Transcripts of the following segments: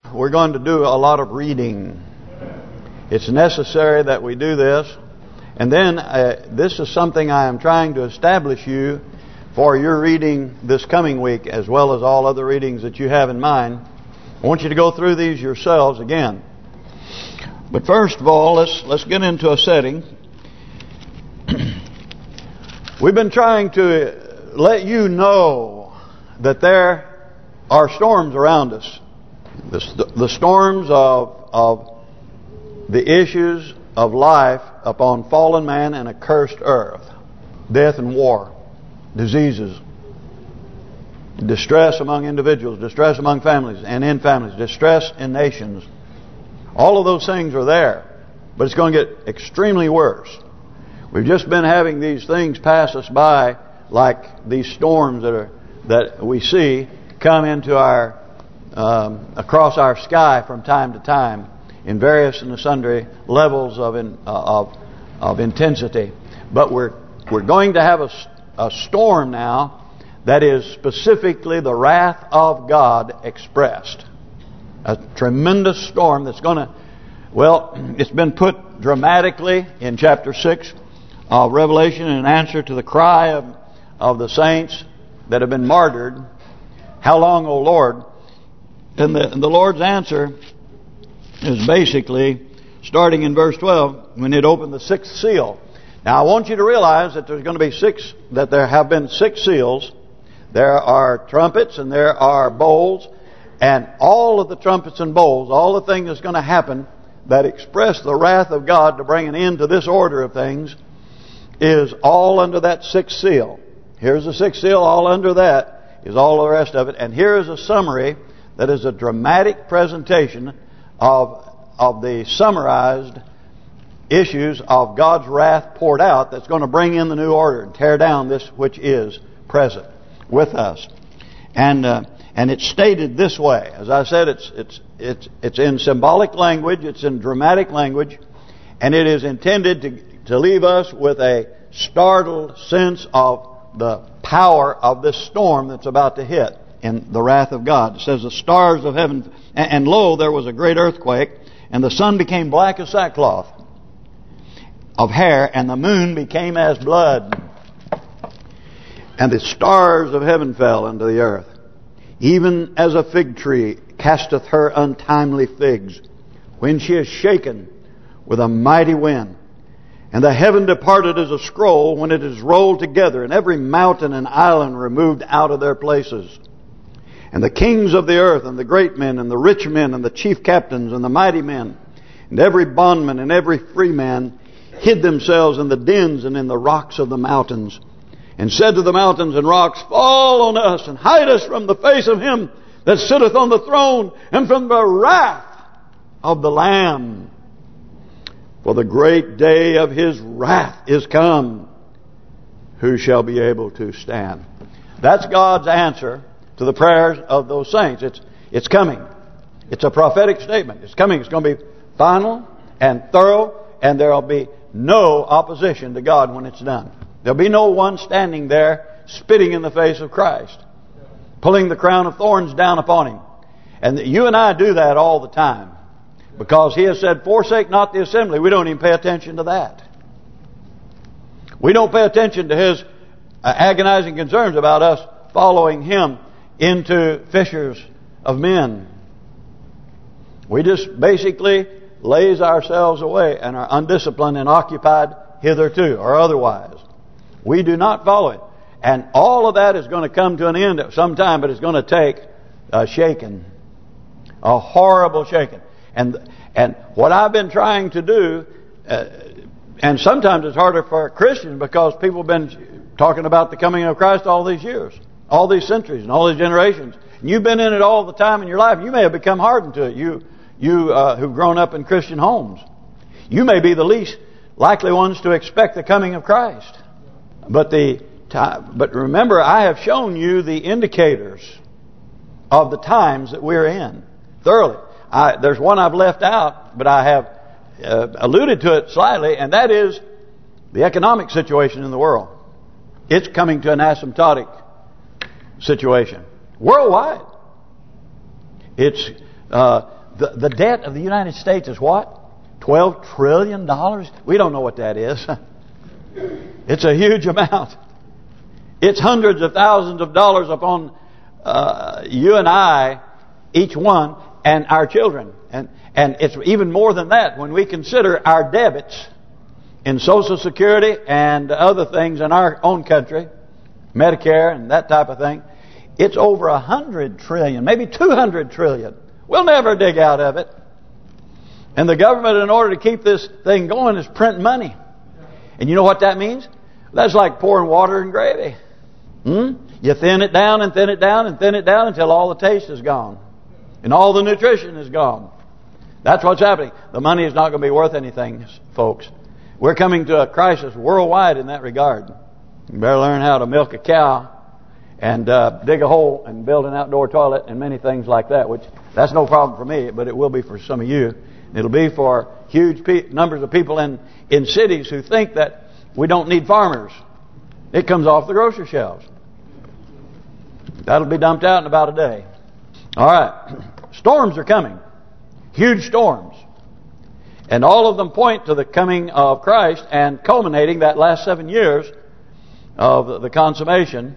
we're going to do a lot of reading. It's necessary that we do this. And then this is something I am trying to establish you for your reading this coming week, as well as all other readings that you have in mind. I want you to go through these yourselves again. But first of all, let's get into a setting. We've been trying to let you know that there are storms around us. The storms of the issues of life upon fallen man and a cursed earth. Death and war. Diseases. Distress among individuals. Distress among families and in families. Distress in nations. All of those things are there. But it's going to get extremely worse. We've just been having these things pass us by, like these storms that we see come into our across our sky from time to time in various and sundry levels of intensity. But we're going to have a storm now that is specifically the wrath of God expressed. A tremendous storm that's going to, well, it's been put dramatically in chapter 6 of Revelation in answer to the cry of the saints that have been martyred. How long, O Lord? And the Lord's answer is basically starting in verse 12 when it opened the sixth seal. Now I want you to realize that there's going to be there have been 6 seals. There are trumpets and there are bowls, and all of the trumpets and bowls, all the things that's going to happen that express the wrath of God to bring an end to this order of things is all under that 6th seal. Here's the 6th seal, all under that is all the rest of it. And here is a summary that is a dramatic presentation of the summarized issues of God's wrath poured out that's going to bring in the new order and tear down this which is present with us. And it's stated this way. As I said, it's in symbolic language, it's in dramatic language, and it is intended to leave us with a startled sense of the power of this storm that's about to hit in the wrath of God. It says the stars of heaven, and lo, there was a great earthquake, and the sun became black as sackcloth of hair, and the moon became as blood, and the stars of heaven fell into the earth, even as a fig tree casteth her untimely figs, when she is shaken with a mighty wind. And the heaven departed as a scroll when it is rolled together, and every mountain and island removed out of their places. And the kings of the earth, and the great men, and the rich men, and the chief captains, and the mighty men, and every bondman and every free man, hid themselves in the dens and in the rocks of the mountains, and said to the mountains and rocks, fall on us, and hide us from the face of him that sitteth on the throne, and from the wrath of the Lamb. For the great day of his wrath is come. Who shall be able to stand? That's God's answer to the prayers of those saints. It's coming. It's a prophetic statement. It's coming. It's going to be final and thorough, and there will be no opposition to God when it's done. There'll be no one standing there spitting in the face of Christ, pulling the crown of thorns down upon him. And you and I do that all the time. Because he has said, forsake not the assembly. We don't even pay attention to that. We don't pay attention to his agonizing concerns about us following him into fishers of men. We just basically laze ourselves away and are undisciplined and occupied hitherto or otherwise. We do not follow it. And all of that is going to come to an end at some time, but it's going to take a shaking. A horrible shaking. And what I've been trying to do, and sometimes it's harder for Christians because people have been talking about the coming of Christ all these years, all these centuries, and all these generations. And you've been in it all the time in your life. You may have become hardened to it. You who've grown up in Christian homes, you may be the least likely ones to expect the coming of Christ. But remember, I have shown you the indicators of the times that we're in thoroughly. There's one I've left out, but I have alluded to it slightly, and that is the economic situation in the world. It's coming to an asymptotic situation worldwide. It's The debt of the United States is what? $12 trillion? We don't know what that is. It's a huge amount. It's hundreds of thousands of dollars upon you and I, each one, and our children. And it's even more than that when we consider our debits in Social Security and other things in our own country, Medicare and that type of thing. It's over 100 trillion, maybe 200 trillion. We'll never dig out of it. And the government, in order to keep this thing going, is print money. And you know what that means? That's like pouring water in gravy. You thin it down and thin it down and thin it down until all the taste is gone. And all the nutrition is gone. That's what's happening. The money is not going to be worth anything, folks. We're coming to a crisis worldwide in that regard. You better learn how to milk a cow and dig a hole and build an outdoor toilet and many things like that. Which that's no problem for me, but it will be for some of you. It'll be for huge numbers of people in cities who think that we don't need farmers. It comes off the grocery shelves. That'll be dumped out in about a day. All right. Storms are coming. Huge storms. And all of them point to the coming of Christ and culminating that last 7 years of the consummation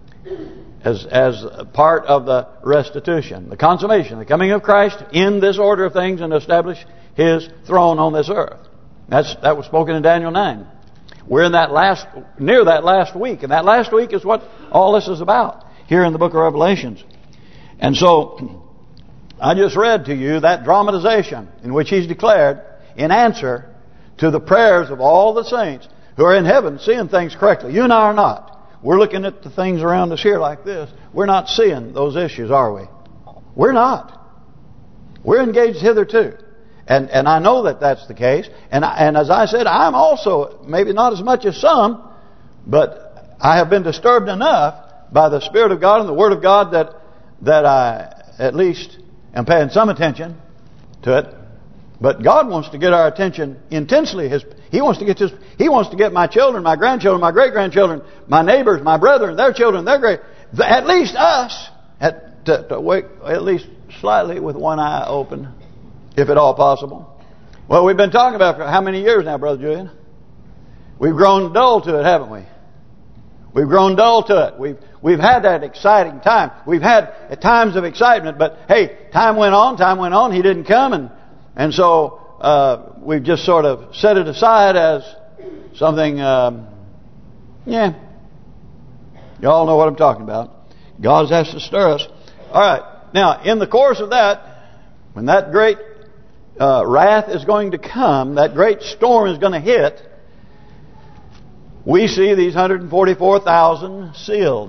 as part of the restitution. The consummation, the coming of Christ in this order of things and establish His throne on this earth. That was spoken in Daniel 9. We're in near that last week. And that last week is what all this is about here in the book of Revelations. And so I just read to you that dramatization in which He's declared in answer to the prayers of all the saints who are in heaven seeing things correctly. You and I are not. We're looking at the things around us here like this. We're not seeing those issues, are we? We're not. We're engaged hitherto. And I know that that's the case. And as I said, I'm also, maybe not as much as some, but I have been disturbed enough by the Spirit of God and the Word of God that I at least am paying some attention to it. But God wants to get our attention intensely. He wants to get my children, my grandchildren, my great-grandchildren, my neighbors, my brethren, their children, their great, at least us, to wake at least slightly with one eye open, if at all possible. Well, we've been talking about for how many years now, Brother Julian? We've grown dull to it, haven't we? We've grown dull to it. We've had that exciting time. We've had times of excitement, but hey, time went on. He didn't come, and so we've just sort of set it aside as something. Yeah, you all know what I'm talking about. God has to stir us. All right. Now, in the course of that, when that great wrath is going to come, that great storm is going to hit, we see these 144,000 sealed.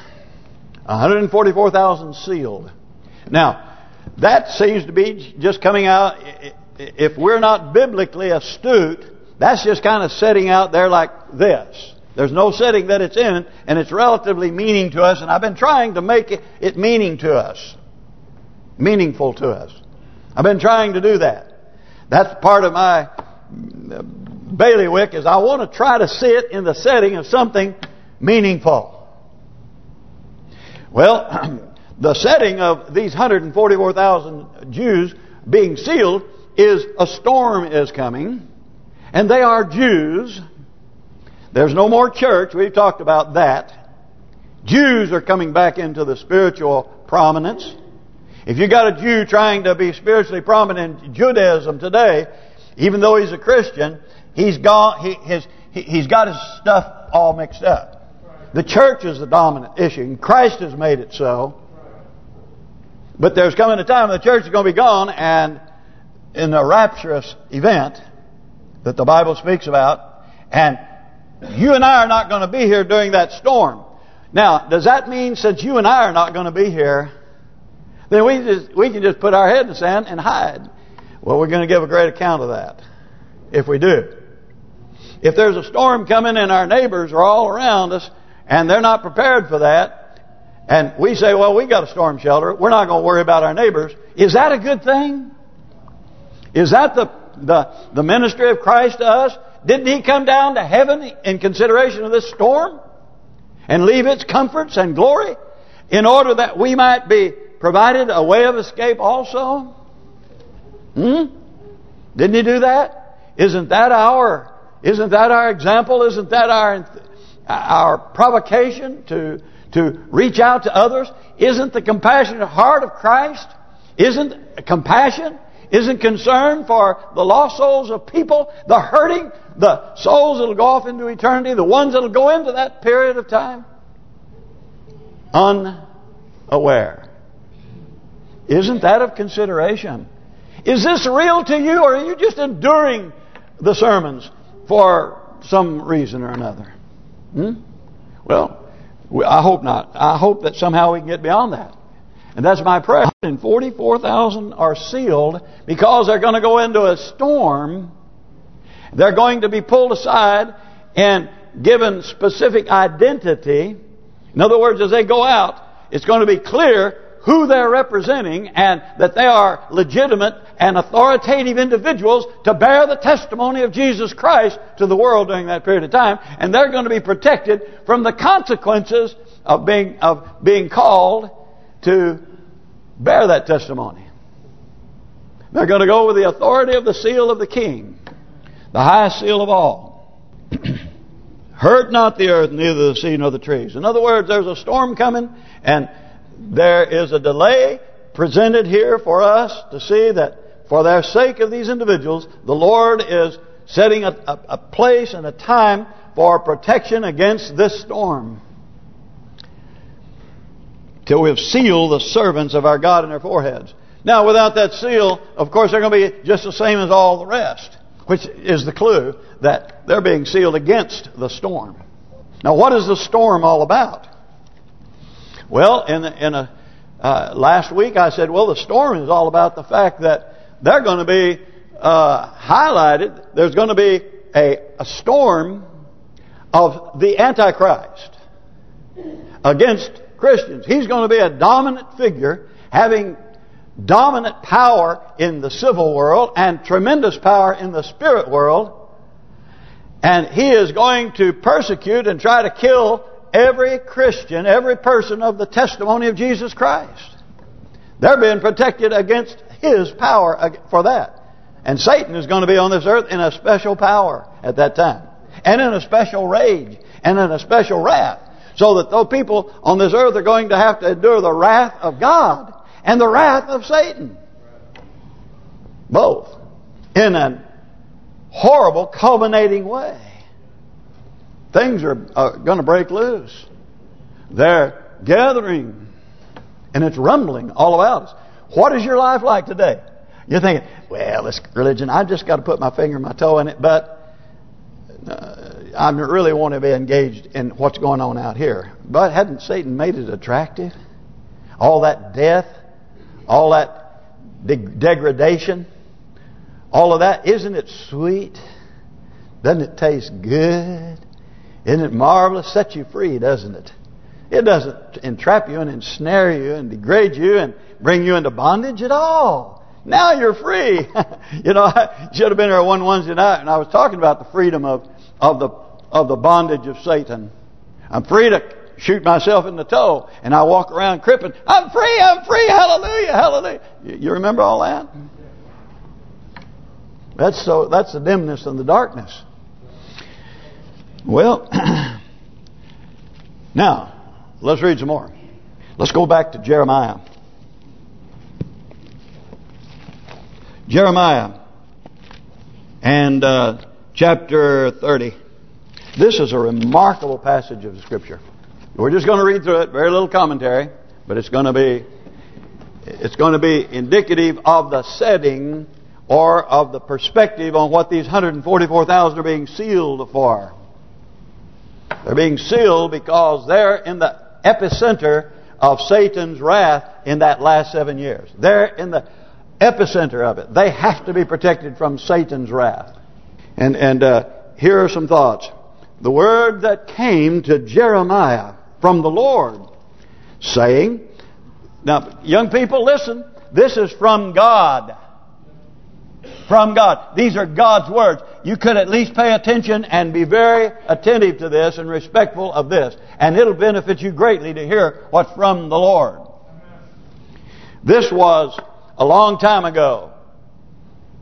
144,000 sealed. Now, that seems to be just coming out, if we're not biblically astute, that's just kind of setting out there like this. There's no setting that it's in, and it's relatively meaning to us, and I've been trying to make it meaning to us. Meaningful to us. I've been trying to do that. That's part of my bailiwick, is I want to try to see it in the setting of something meaningful. Well, the setting of these 144,000 Jews being sealed is a storm is coming, and they are Jews. There's no more church. We've talked about that. Jews are coming back into the spiritual prominence. If you got a Jew trying to be spiritually prominent in Judaism today, even though he's a Christian, he's got his stuff all mixed up. The church is the dominant issue, and Christ has made it so. But there's coming a time when the church is going to be gone, and in a rapturous event that the Bible speaks about, and you and I are not going to be here during that storm. Now, does that mean since you and I are not going to be here, then we can just put our head in the sand and hide? Well, we're going to give a great account of that if we do. If there's a storm coming and our neighbors are all around us and they're not prepared for that, and we say, well, we got a storm shelter, we're not going to worry about our neighbors, is that a good thing? Is that the ministry of Christ to us? Didn't He come down to heaven in consideration of this storm and leave its comforts and glory in order that we might be provided a way of escape also? Didn't He do that? Isn't that our example? Isn't that our provocation to reach out to others? Isn't the compassionate heart of Christ, isn't concern for the lost souls of people, the hurting, the souls that will go off into eternity, the ones that will go into that period of time unaware? Isn't that of consideration? Is this real to you, or are you just enduring the sermons for some reason or another? Well, I hope not. I hope that somehow we can get beyond that. And that's my prayer. 144,000 are sealed because they're going to go into a storm. They're going to be pulled aside and given specific identity. In other words, as they go out, it's going to be clear who they're representing and that they are legitimate and authoritative individuals to bear the testimony of Jesus Christ to the world during that period of time. And they're going to be protected from the consequences of being called to bear that testimony. They're going to go with the authority of the seal of the King, the highest seal of all. Hurt not the earth, neither the sea nor the trees. In other words, there's a storm coming, and there is a delay presented here for us to see that for their sake of these individuals, the Lord is setting a place and a time for protection against this storm. Till we have sealed the servants of our God in their foreheads. Now, without that seal, of course, they're going to be just the same as all the rest, which is the clue that they're being sealed against the storm. Now, what is the storm all about? Well, last week I said, well, the storm is all about the fact that they're going to be highlighted. There's going to be a storm of the Antichrist against Christians. He's going to be a dominant figure, having dominant power in the civil world and tremendous power in the spirit world. And he is going to persecute and try to kill every Christian, every person of the testimony of Jesus Christ. They're being protected against his power for that. And Satan is going to be on this earth in a special power at that time. And in a special rage. And in a special wrath. So that those people on this earth are going to have to endure the wrath of God and the wrath of Satan. Both. In a horrible, culminating way. Things are going to break loose. They're gathering. And it's rumbling all about us. What is your life like today? You're thinking, well, this religion, I've just got to put my finger and my toe in it, but I really want to be engaged in what's going on out here. But hadn't Satan made it attractive? All that death, all that degradation, all of that, isn't it sweet? Doesn't it taste good? Isn't it marvelous? Set you free, doesn't it? It doesn't entrap you and ensnare you and degrade you and bring you into bondage at all. Now you're free. You know, I should have been here one Wednesday night, and I was talking about the freedom of the bondage of Satan. I'm free to shoot myself in the toe, and I walk around cripping. I'm free, hallelujah, hallelujah. You remember all that? That's the dimness and the darkness. Well, now let's read some more. Let's go back to Jeremiah. Jeremiah and chapter 30. This is a remarkable passage of Scripture. We're just going to read through it, very little commentary, but it's going to be indicative of the setting or of the perspective on what these 144,000 are being sealed for. They're being sealed because they're in the epicenter of Satan's wrath in that last 7 years. They're in the epicenter of it. They have to be protected from Satan's wrath. And here are some thoughts. The word that came to Jeremiah from the Lord, saying, now young people, listen, this is from God. From God. These are God's words. You could at least pay attention and be very attentive to this and respectful of this. And it'll benefit you greatly to hear what's from the Lord. This was a long time ago.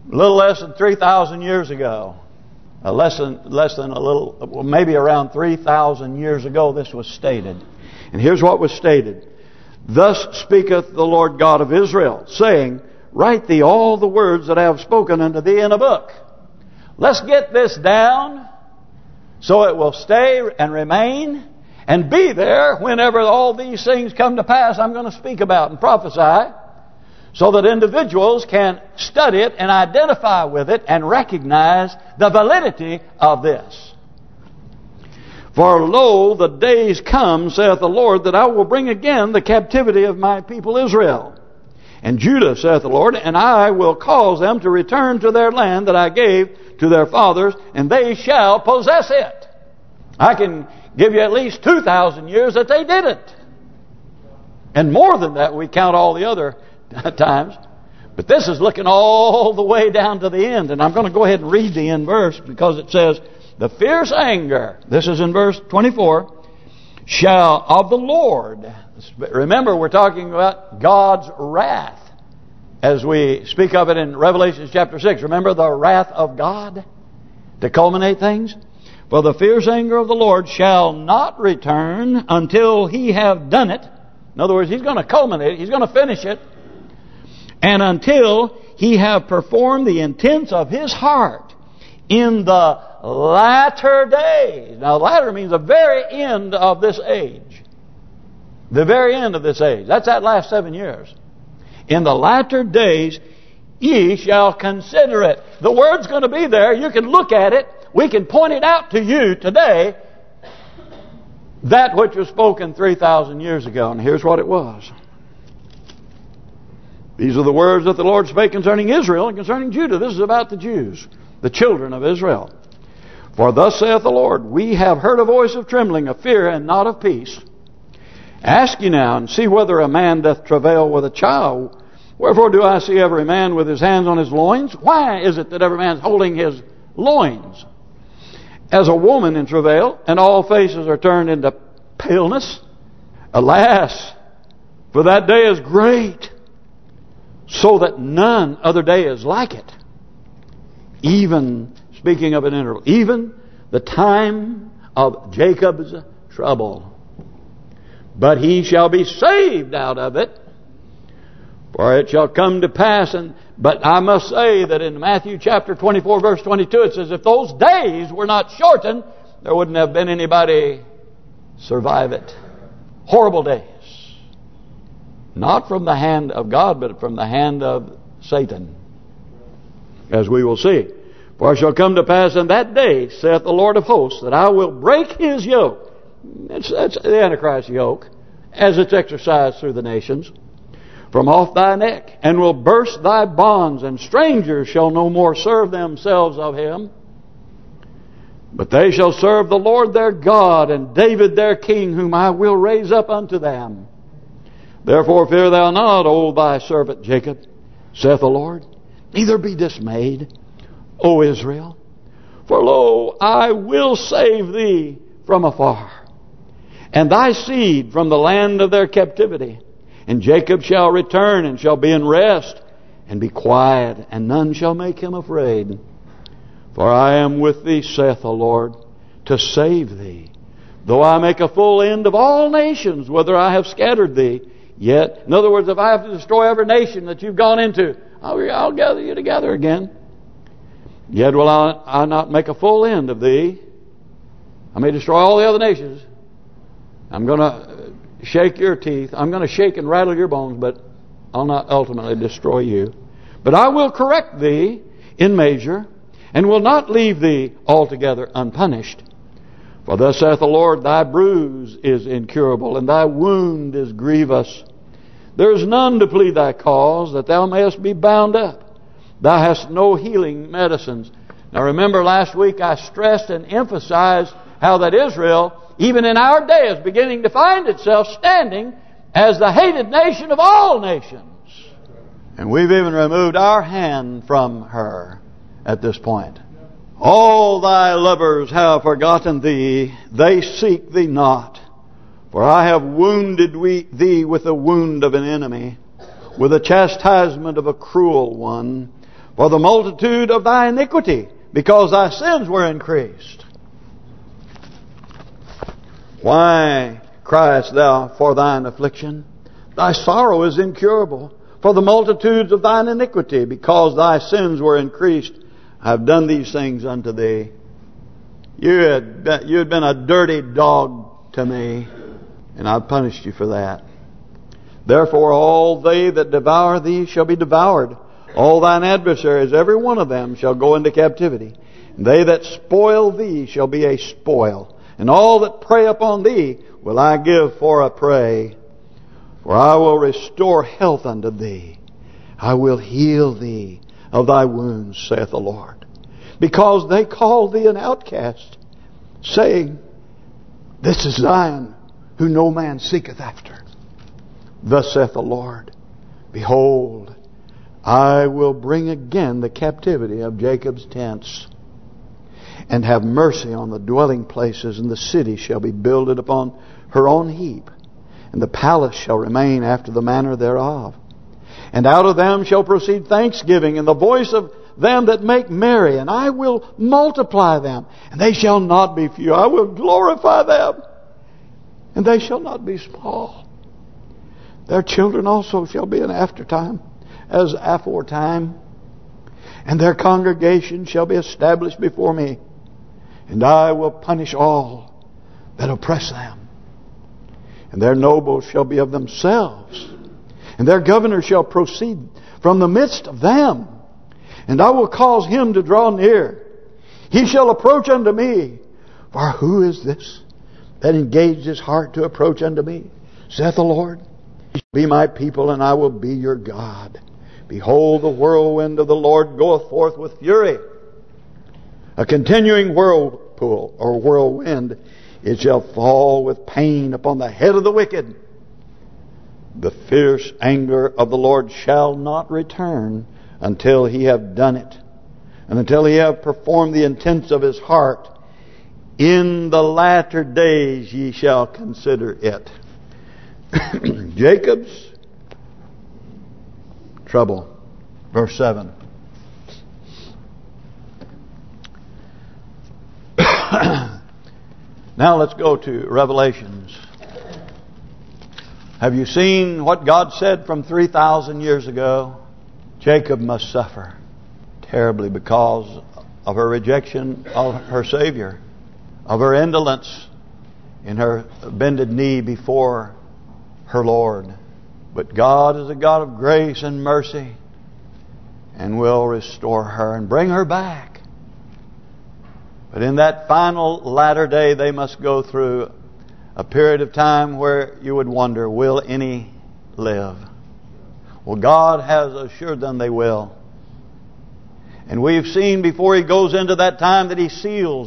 A little less than 3,000 years ago. Less than a little, well, maybe around 3,000 years ago this was stated. And here's what was stated. Thus speaketh the Lord God of Israel, saying, write thee all the words that I have spoken unto thee in a book. Let's get this down so it will stay and remain and be there whenever all these things come to pass I'm going to speak about and prophesy, so that individuals can study it and identify with it and recognize the validity of this. For lo, the days come, saith the Lord, that I will bring again the captivity of my people Israel. And Judah, saith the Lord, and I will cause them to return to their land that I gave to their fathers, and they shall possess it. I can give you at least 2,000 years that they didn't. And more than that, we count all the other times. But this is looking all the way down to the end. And I'm going to go ahead and read the end verse, because it says, the fierce anger, this is in verse 24, shall of the Lord. Remember, we're talking about God's wrath as we speak of it in Revelation chapter 6. Remember the wrath of God to culminate things? For the fierce anger of the Lord shall not return until he have done it. In other words, he's going to culminate it. He's going to finish it. And until he have performed the intents of his heart in the latter days. Now, latter means the very end of this age. The very end of this age. That's that last 7 years. In the latter days, ye shall consider it. The word's going to be there. You can look at it. We can point it out to you today. That which was spoken 3,000 years ago. And here's what it was. These are the words that the Lord spake concerning Israel and concerning Judah. This is about the Jews, the children of Israel. For thus saith the Lord, we have heard a voice of trembling, of fear, and not of peace. Ask ye now, and see whether a man doth travail with a child. Wherefore do I see every man with his hands on his loins? Why is it that every man is holding his loins? As a woman in travail, and all faces are turned into paleness. Alas, for that day is great, so that none other day is like it. Even, speaking of an interval, even the time of Jacob's trouble. But he shall be saved out of it. For it shall come to pass, but I must say that in Matthew chapter 24 verse 22 it says, if those days were not shortened, there wouldn't have been anybody survive it. Horrible days. Not from the hand of God, but from the hand of Satan. As we will see. For it shall come to pass in that day, saith the Lord of hosts, that I will break his yoke. That's the Antichrist yoke, as it's exercised through the nations, from off thy neck, and will burst thy bonds, and strangers shall no more serve themselves of him. But they shall serve the Lord their God, and David their king, whom I will raise up unto them. Therefore fear thou not, O thy servant Jacob, saith the Lord, neither be dismayed, O Israel. For lo, I will save thee from afar, and thy seed from the land of their captivity. And Jacob shall return, and shall be in rest, and be quiet, and none shall make him afraid. For I am with thee, saith the Lord, to save thee. Though I make a full end of all nations, whether I have scattered thee, yet, in other words, if I have to destroy every nation that you've gone into, I'll gather you together again. Yet will I not make a full end of thee. I may destroy all the other nations. I'm going to shake your teeth. I'm going to shake and rattle your bones, but I'll not ultimately destroy you. But I will correct thee in measure, and will not leave thee altogether unpunished. For thus saith the Lord, thy bruise is incurable, and thy wound is grievous. There is none to plead thy cause, that thou mayest be bound up. Thou hast no healing medicines. Now remember, last week I stressed and emphasized how that Israel, even in our day, is beginning to find itself standing as the hated nation of all nations. And we've even removed our hand from her at this point. All thy lovers have forgotten thee, they seek thee not. For I have wounded thee with the wound of an enemy, with the chastisement of a cruel one. for the multitude of thy iniquity, because thy sins were increased. Why criest thou for thine affliction? Thy sorrow is incurable, for the multitudes of thine iniquity, because thy sins were increased. I have done these things unto thee. You had been a dirty dog to me, and I punished you for that. Therefore all they that devour thee shall be devoured. All thine adversaries, every one of them, shall go into captivity. And they that spoil thee shall be a spoil. And all that prey upon thee will I give for a prey. For I will restore health unto thee. I will heal thee of thy wounds, saith the Lord. Because they call thee an outcast, saying, This is Zion, who no man seeketh after. Thus saith the Lord, Behold, I will bring again the captivity of Jacob's tents, and have mercy on the dwelling places, and the city shall be builded upon her own heap, and the palace shall remain after the manner thereof. And out of them shall proceed thanksgiving, and the voice of them that make merry, and I will multiply them, and they shall not be few. I will glorify them, and they shall not be small. Their children also shall be in aftertime, as aforetime, and their congregation shall be established before me, and I will punish all that oppress them. And their nobles shall be of themselves, and their governor shall proceed from the midst of them. And I will cause him to draw near. He shall approach unto me. For who is this that engaged his heart to approach unto me, saith the Lord? Ye shall be my people, and I will be your God. Behold, the whirlwind of the Lord goeth forth with fury. A continuing whirlpool, or whirlwind, it shall fall with pain upon the head of the wicked. The fierce anger of the Lord shall not return until he have done it, and until he have performed the intents of his heart. In the latter days ye shall consider it. Jacob's trouble. Verse 7. Now let's go to Revelations. Have you seen what God said from 3,000 years ago? Jacob must suffer terribly because of her rejection of her Savior, of her indolence in her bended knee before her Lord. But God is a God of grace and mercy, and will restore her and bring her back. But in that final latter day, they must go through a period of time where you would wonder, will any live? Well, God has assured them they will. And we've seen before he goes into that time that he seals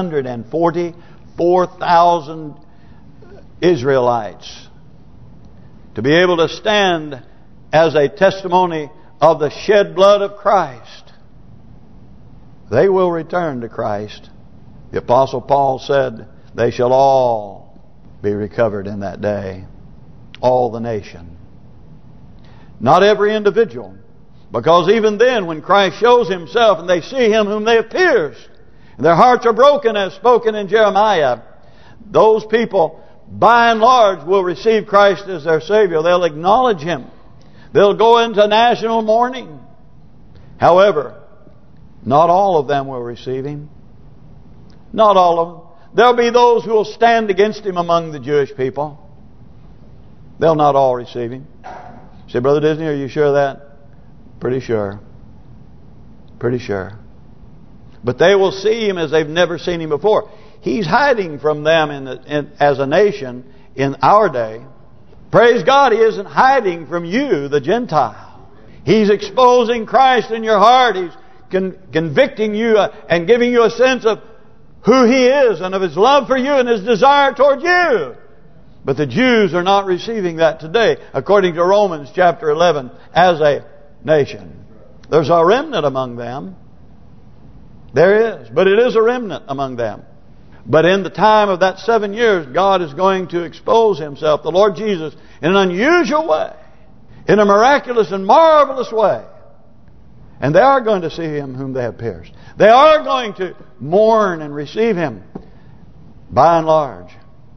144,000 Israelites to be able to stand as a testimony of the shed blood of Christ. They will return to Christ. The Apostle Paul said, they shall all be recovered in that day. All the nation. Not every individual. Because even then, when Christ shows himself and they see him whom they have pierced, and their hearts are broken as spoken in Jeremiah, those people, by and large, will receive Christ as their Savior. They'll acknowledge him. They'll go into national mourning. However, not all of them will receive him. Not all of them. There'll be those who will stand against him among the Jewish people. They'll not all receive him. Say, Brother Disney, are you sure of that? Pretty sure. Pretty sure. But they will see him as they've never seen him before. He's hiding from them as a nation in our day. Praise God, he isn't hiding from you, the Gentile. He's exposing Christ in your heart. He's convicting you and giving you a sense of who he is and of his love for you and his desire toward you. But the Jews are not receiving that today, according to Romans chapter 11, as a nation. There's a remnant among them. There is. But it is a remnant among them. But in the time of that 7 years, God is going to expose himself, the Lord Jesus, in an unusual way, in a miraculous and marvelous way. And they are going to see Him whom they have pierced. They are going to mourn and receive Him, by and large.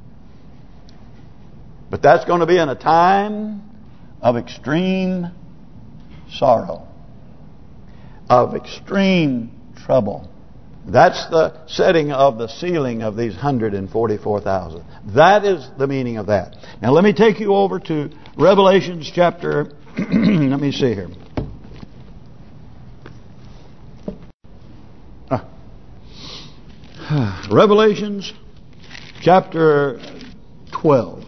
But that's going to be in a time of extreme sorrow, of extreme trouble. That's the setting of the sealing of these 144,000. That is the meaning of that. Now let me take you over to Revelations chapter, let me see here. Revelations chapter 12.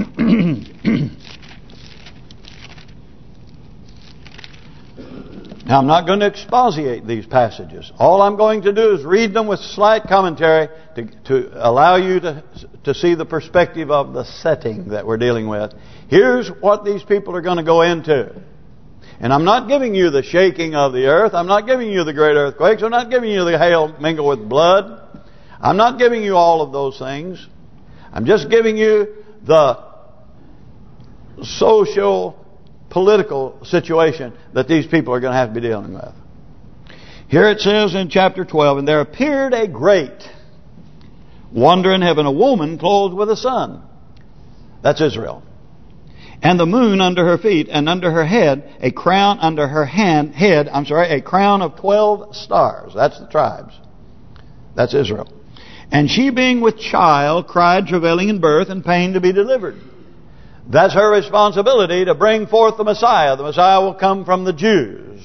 Now, I'm not going to exposiate these passages. All I'm going to do is read them with slight commentary to allow you to see the perspective of the setting that we're dealing with. Here's what these people are going to go into. And I'm not giving you the shaking of the earth. I'm not giving you the great earthquakes. I'm not giving you the hail mingled with blood. I'm not giving you all of those things. I'm just giving you the social political situation that these people are going to have to be dealing with. Here it says in chapter 12, and there appeared a great wonder in heaven, a woman clothed with a sun. That's Israel. And the moon under her feet, and under her head a crown under her head, a crown of 12 stars. That's the tribes. That's Israel. And she being with child cried, travailing in birth and pain to be delivered. That's her responsibility to bring forth the Messiah. The Messiah will come from the Jews.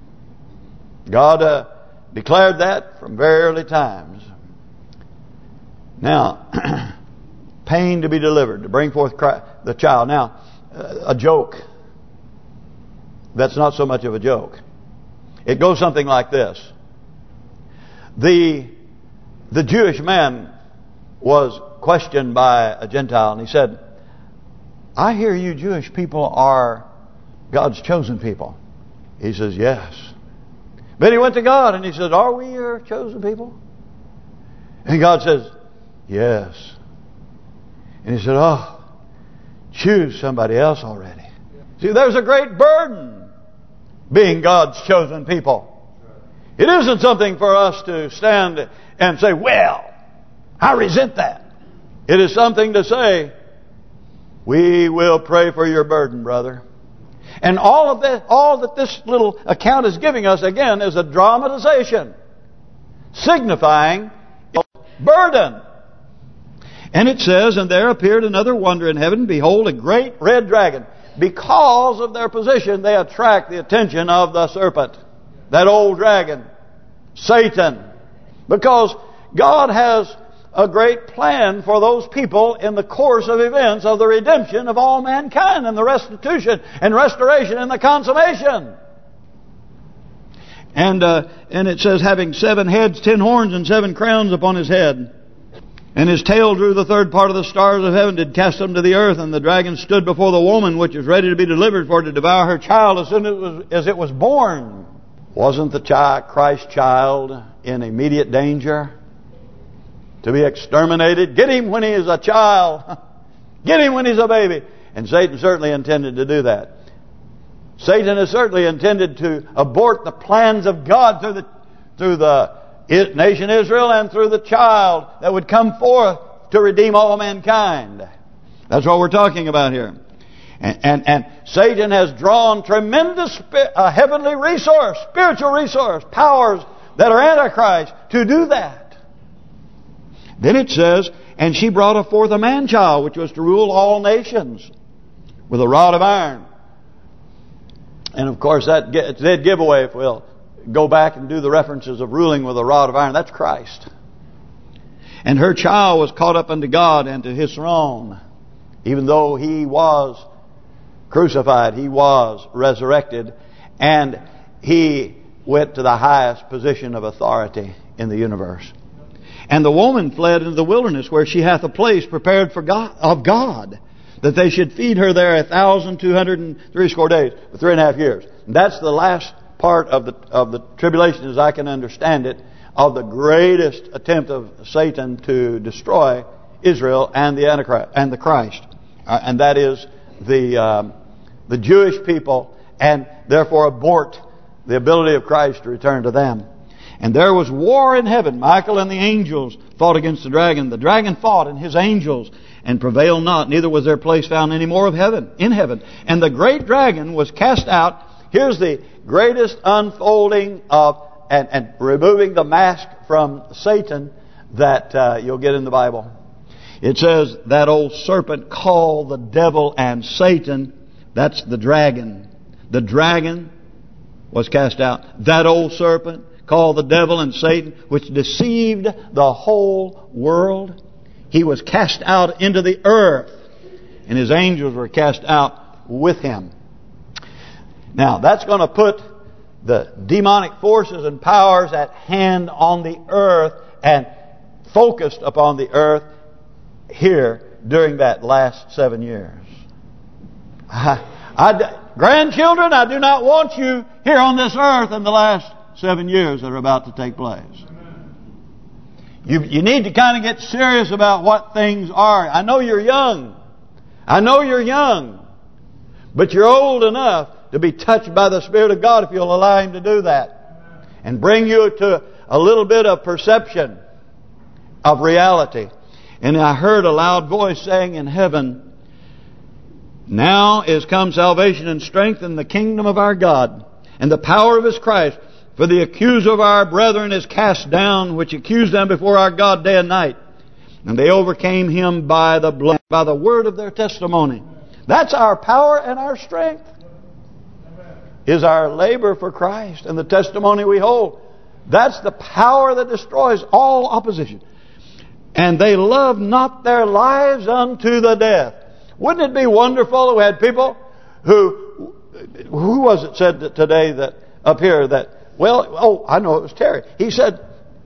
God declared that from very early times. Now, pain to be delivered, to bring forth the child. Now, a joke. That's not so much of a joke. It goes something like this. The Jewish man was questioned by a Gentile, and he said, I hear you Jewish people are God's chosen people. He says, yes. But he went to God and he said, are we your chosen people? And God says, yes. And he said, oh, choose somebody else already. See, there's a great burden being God's chosen people. It isn't something for us to stand and say, well, I resent that. It is something to say, we will pray for your burden, brother. And all that this little account is giving us, again, is a dramatization, signifying burden. And it says, and there appeared another wonder in heaven, behold, a great red dragon. Because of their position, they attract the attention of the serpent, that old dragon, Satan. Because God has a great plan for those people in the course of events of the redemption of all mankind and the restitution and restoration and the consummation. And it says, having 7 heads, 10 horns, and 7 crowns upon his head. And his tail drew the third part of the stars of heaven, did cast them to the earth. And the dragon stood before the woman, which was ready to be delivered, for to devour her child as soon as it was born. Wasn't the Christ child in immediate danger to be exterminated? Get him when he is a child. Get him when he's a baby. And Satan certainly intended to do that. Satan has certainly intended to abort the plans of God through the nation Israel and through the child that would come forth to redeem all mankind. That's what we're talking about here. And Satan has drawn tremendous heavenly resource, spiritual resource, powers that are Antichrist to do that. Then it says, and she brought forth a man-child, which was to rule all nations with a rod of iron. And of course, that dead giveaway, if we'll go back and do the references of ruling with a rod of iron. That's Christ. And her child was caught up unto God and to His throne. Even though He was crucified, He was resurrected, and He went to the highest position of authority in the universe. And the woman fled into the wilderness, where she hath a place prepared for God, that they should feed her there 1,260 days, for 3.5 years. And that's the last part of the tribulation, as I can understand it, of the greatest attempt of Satan to destroy Israel and the Antichrist and the Christ, and that is the Jewish people, and therefore abort the ability of Christ to return to them. And there was war in heaven. Michael and the angels fought against the dragon. The dragon fought and his angels and prevailed not. Neither was their place found any more in heaven. And the great dragon was cast out. Here's the greatest unfolding of and removing the mask from Satan that you'll get in the Bible. It says that old serpent called the devil and Satan. That's the dragon. The dragon was cast out. That old serpent called the devil and Satan, which deceived the whole world. He was cast out into the earth, and his angels were cast out with him. Now, that's going to put the demonic forces and powers at hand on the earth and focused upon the earth here during that last 7 years. Grandchildren, I do not want you here on this earth in the last 7 years that are about to take place. You need to kind of get serious about what things are. I know you're young. But you're old enough to be touched by the Spirit of God if you'll allow Him to do that. And bring you to a little bit of perception of reality. And I heard a loud voice saying in heaven, now is come salvation and strength in the kingdom of our God, and the power of His Christ. For the accuser of our brethren is cast down, which accused them before our God day and night. And they overcame him by the blood, by the word of their testimony. That's our power and our strength. Is our labor for Christ and the testimony we hold. That's the power that destroys all opposition. And they loved not their lives unto the death. Wouldn't it be wonderful if we had people who was it said today that up here that, well, I know it was Terry. He said,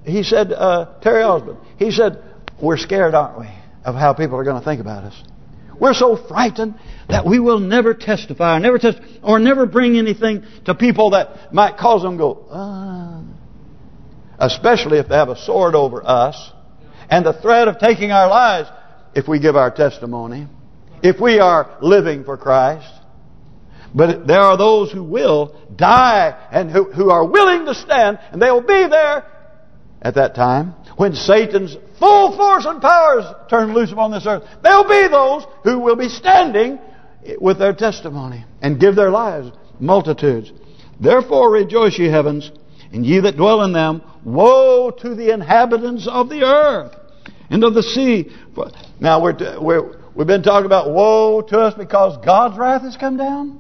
Terry Osmond, he said, we're scared, aren't we, of how people are going to think about us. We're so frightened that we will never testify, or never bring anything to people that might cause them to go, especially if they have a sword over us, and the threat of taking our lives if we give our testimony, if we are living for Christ. But there are those who will die and who are willing to stand, and they will be there at that time when Satan's full force and powers turn loose upon this earth. There will be those who will be standing with their testimony and give their lives, multitudes. Therefore rejoice, ye heavens, and ye that dwell in them. Woe to the inhabitants of the earth and of the sea. Now we've been talking about woe to us because God's wrath has come down.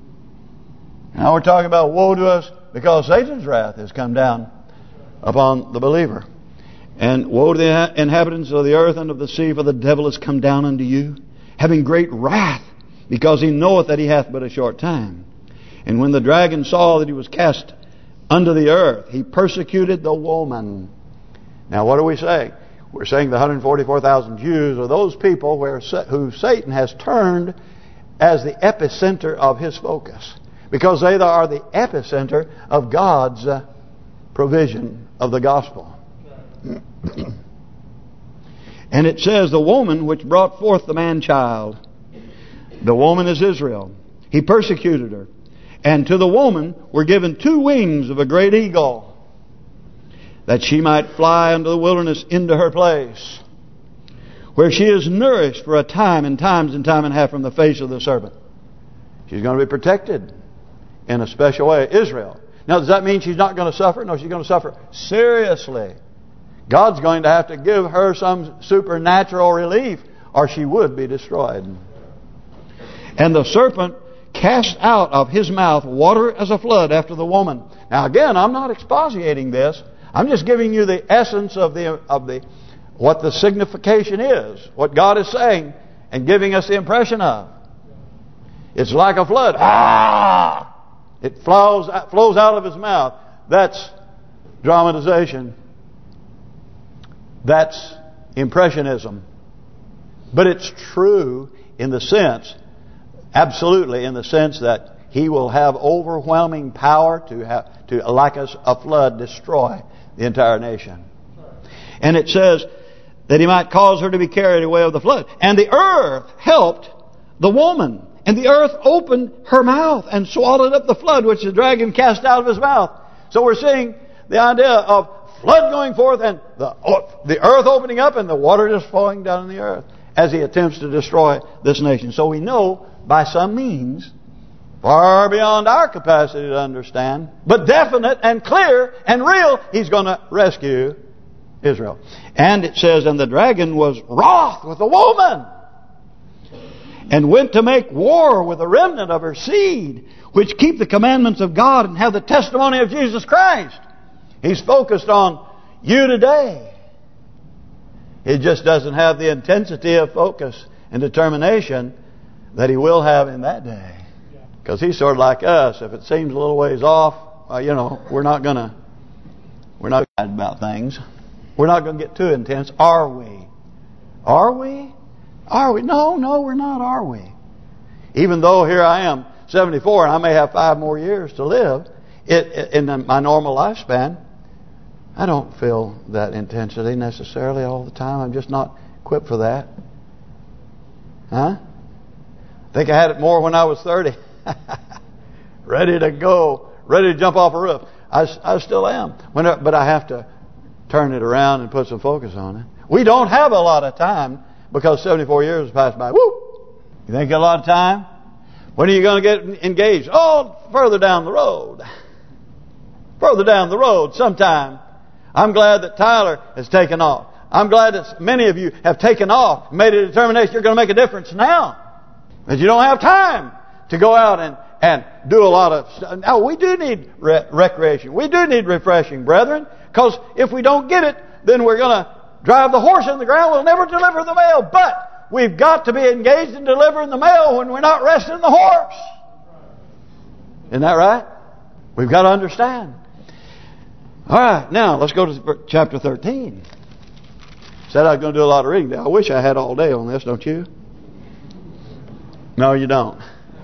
Now we're talking about woe to us because Satan's wrath has come down upon the believer. And woe to the inhabitants of the earth and of the sea, for the devil is come down unto you, having great wrath, because he knoweth that he hath but a short time. And when the dragon saw that he was cast unto the earth, he persecuted the woman. Now what are we saying? We're saying the 144,000 Jews are those people who Satan has turned as the epicenter of his focus. Because they are the epicenter of God's provision of the gospel. And it says, the woman which brought forth the man-child. The woman is Israel. He persecuted her. And to the woman were given 2 wings of a great eagle, that she might fly into the wilderness into her place, where she is nourished for a time and time and a half from the face of the serpent. She's going to be protected in a special way. Israel. Now, does that mean she's not going to suffer? No, she's going to suffer seriously. God's going to have to give her some supernatural relief, or she would be destroyed. And the serpent cast out of his mouth water as a flood after the woman. Now, again, I'm not expatiating this. I'm just giving you the essence of what the signification is, what God is saying, and giving us the impression of. It's like a flood. Ah! It flows out of his mouth. That's dramatization. That's impressionism. But it's true in the sense, absolutely in the sense that he will have overwhelming power to, like a flood, destroy the entire nation. And it says that he might cause her to be carried away of the flood. And the earth helped the woman And the earth opened her mouth and swallowed up the flood which the dragon cast out of his mouth. So we're seeing the idea of flood going forth and the earth opening up and the water just falling down in the earth as he attempts to destroy this nation. So we know by some means, far beyond our capacity to understand, but definite and clear and real, he's going to rescue Israel. And it says, and the dragon was wroth with the woman, and went to make war with the remnant of her seed, which keep the commandments of God and have the testimony of Jesus Christ. He's focused on you today. He just doesn't have the intensity of focus and determination that he will have in that day. Because he's sort of like us. If it seems a little ways off, we're not excited about things. We're not going to get too intense, are we? Are we? Are we? No, we're not, are we? Even though here I am, 74, and I may have 5 more years to live, in my normal lifespan, I don't feel that intensity necessarily all the time. I'm just not equipped for that. Huh? I think I had it more when I was 30. Ready to go, ready to jump off a roof. I still am. But I have to turn it around and put some focus on it. We don't have a lot of time because 74 years passed by. Woo! You think a lot of time? When are you going to get engaged? Oh, further down the road. Further down the road sometime. I'm glad that Tyler has taken off. I'm glad that many of you have taken off, made a determination you're going to make a difference now. But you don't have time to go out and do a lot of stuff. Now, we do need recreation. We do need refreshing, brethren. Because if we don't get it, then we're going to drive the horse in the ground. We'll never deliver the mail. But we've got to be engaged in delivering the mail when we're not resting the horse. Isn't that right? We've got to understand. All right, now let's go to chapter 13. Said I was going to do a lot of reading today. I wish I had all day on this, don't you? No, you don't.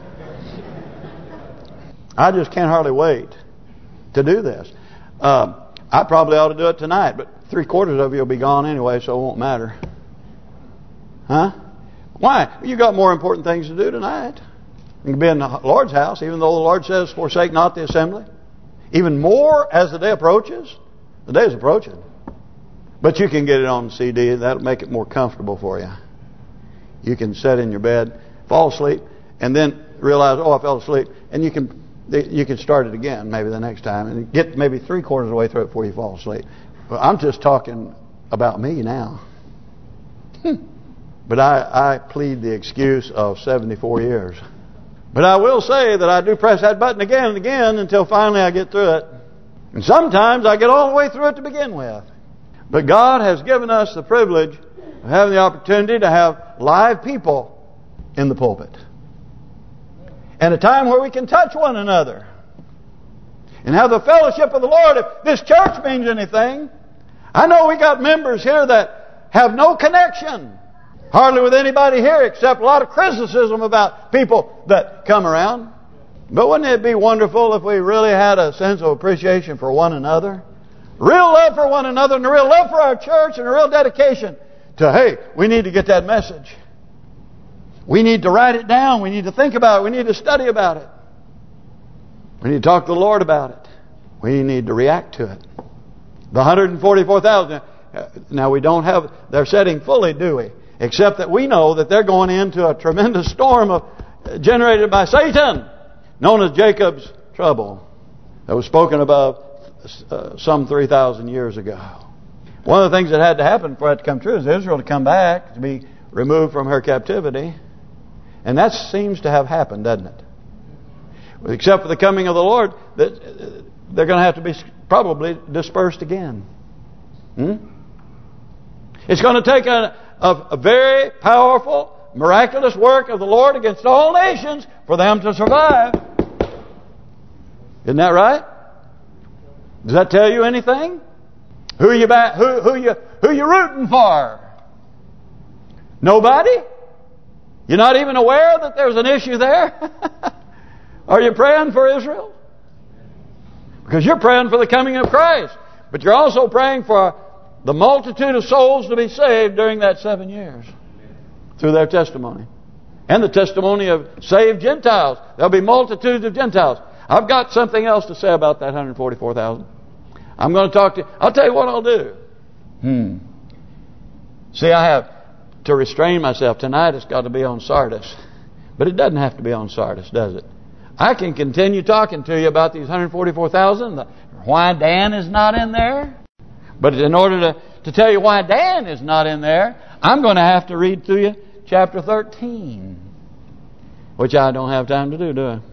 I just can't hardly wait to do this. I probably ought to do it tonight, but 3/4 of you will be gone anyway, so it won't matter. Huh? Why? You got more important things to do tonight. You can be in the Lord's house, even though the Lord says, forsake not the assembly. Even more as the day approaches. The day is approaching. But you can get it on CD. That'll make it more comfortable for you. You can sit in your bed, fall asleep, and then realize, oh, I fell asleep. And you can start it again maybe the next time and get maybe 3/4 of the way through it before you fall asleep. Well, I'm just talking about me now. But I plead the excuse of 74 years. But I will say that I do press that button again and again until finally I get through it. And sometimes I get all the way through it to begin with. But God has given us the privilege of having the opportunity to have live people in the pulpit. And a time where we can touch one another. And have the fellowship of the Lord. If this church means anything, I know we got members here that have no connection. Hardly with anybody here except a lot of criticism about people that come around. But wouldn't it be wonderful if we really had a sense of appreciation for one another? Real love for one another and a real love for our church and a real dedication to, hey, we need to get that message. We need to write it down. We need to think about it. We need to study about it. We need to talk to the Lord about it. We need to react to it. The 144,000. Now we don't have their setting fully, do we? Except that we know that they're going into a tremendous storm generated by Satan, known as Jacob's trouble, that was spoken about some 3,000 years ago. One of the things that had to happen for that to come true is Israel to come back, to be removed from her captivity. And that seems to have happened, doesn't it? Except for the coming of the Lord, they're going to have to be probably dispersed again. It's going to take a very powerful, miraculous work of the Lord against all nations for them to survive. Isn't that right? Does that tell you anything? Who you rooting for? Nobody? You're not even aware that there's an issue there? Are you praying for Israel? Because you're praying for the coming of Christ. But you're also praying for the multitude of souls to be saved during that 7 years through their testimony And the testimony of saved Gentiles. There'll be multitudes of Gentiles. I've got something else to say about that 144,000. I'm going to talk to you. I'll tell you what I'll do. See, I have to restrain myself. Tonight it's got to be on Sardis. But it doesn't have to be on Sardis, does it? I can continue talking to you about these 144,000. Why Dan is not in there. But in order to tell you why Dan is not in there, I'm going to have to read through you chapter 13. Which I don't have time to do I?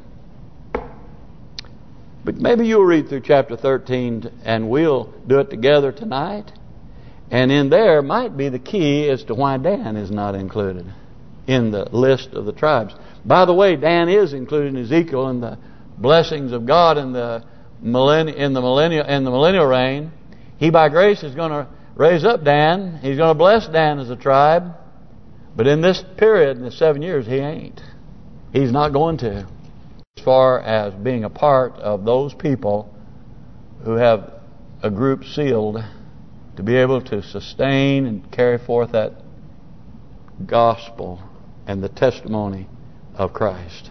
But maybe you'll read through chapter 13 and we'll do it together tonight. And in there might be the key as to why Dan is not included in the list of the tribes. By the way, Dan is included in Ezekiel in the blessings of God in the millennial reign. He by grace is going to raise up Dan. He's going to bless Dan as a tribe. But in this period, in the 7 years, he ain't. He's not going to. As far as being a part of those people who have a group sealed to be able to sustain and carry forth that gospel and the testimony of Christ.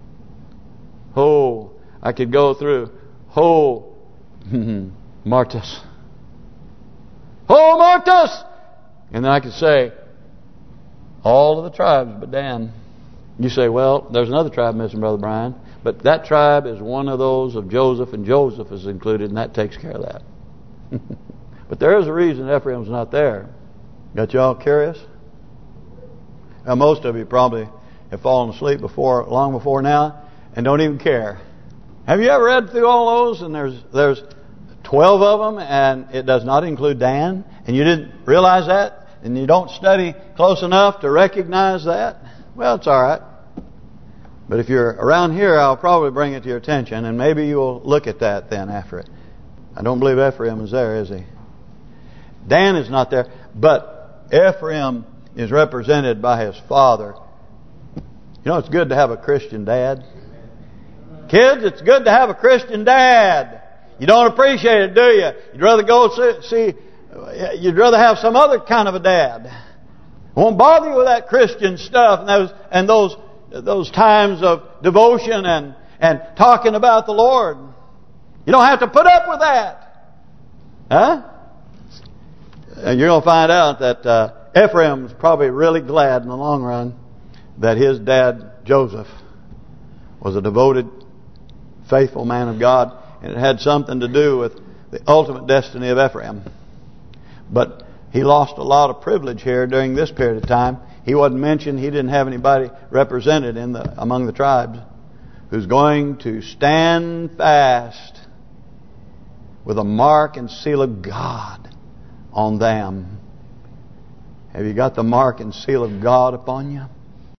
Oh, I could go through. Oh, Martus. Oh, Martus! And then I could say all of the tribes but Dan. You say, well, there's another tribe missing, Brother Brian. But that tribe is one of those of Joseph, and Joseph is included, and that takes care of that. But there is a reason Ephraim's not there. Got you all curious? Now, most of you probably have fallen asleep long before now and don't even care. Have you ever read through all those and there's 12 of them and it does not include Dan, and you didn't realize that, and you don't study close enough to recognize that? Well, it's all right. But if you're around here, I'll probably bring it to your attention, and maybe you'll look at that then after it. I don't believe Ephraim is there, is he? Dan is not there, but Ephraim is represented by his father. You know, it's good to have a Christian dad. Kids, it's good to have a Christian dad. You don't appreciate it, do you? You'd rather go see. You'd rather have some other kind of a dad. Won't bother you with that Christian stuff and those times of devotion and talking about the Lord. You don't have to put up with that. Huh? And you're going to find out that Ephraim's probably really glad in the long run that his dad, Joseph, was a devoted, faithful man of God. And it had something to do with the ultimate destiny of Ephraim. But he lost a lot of privilege here during this period of time. He wasn't mentioned. He didn't have anybody represented among the tribes who's going to stand fast with a mark and seal of God on them. Have you got the mark and seal of God upon you?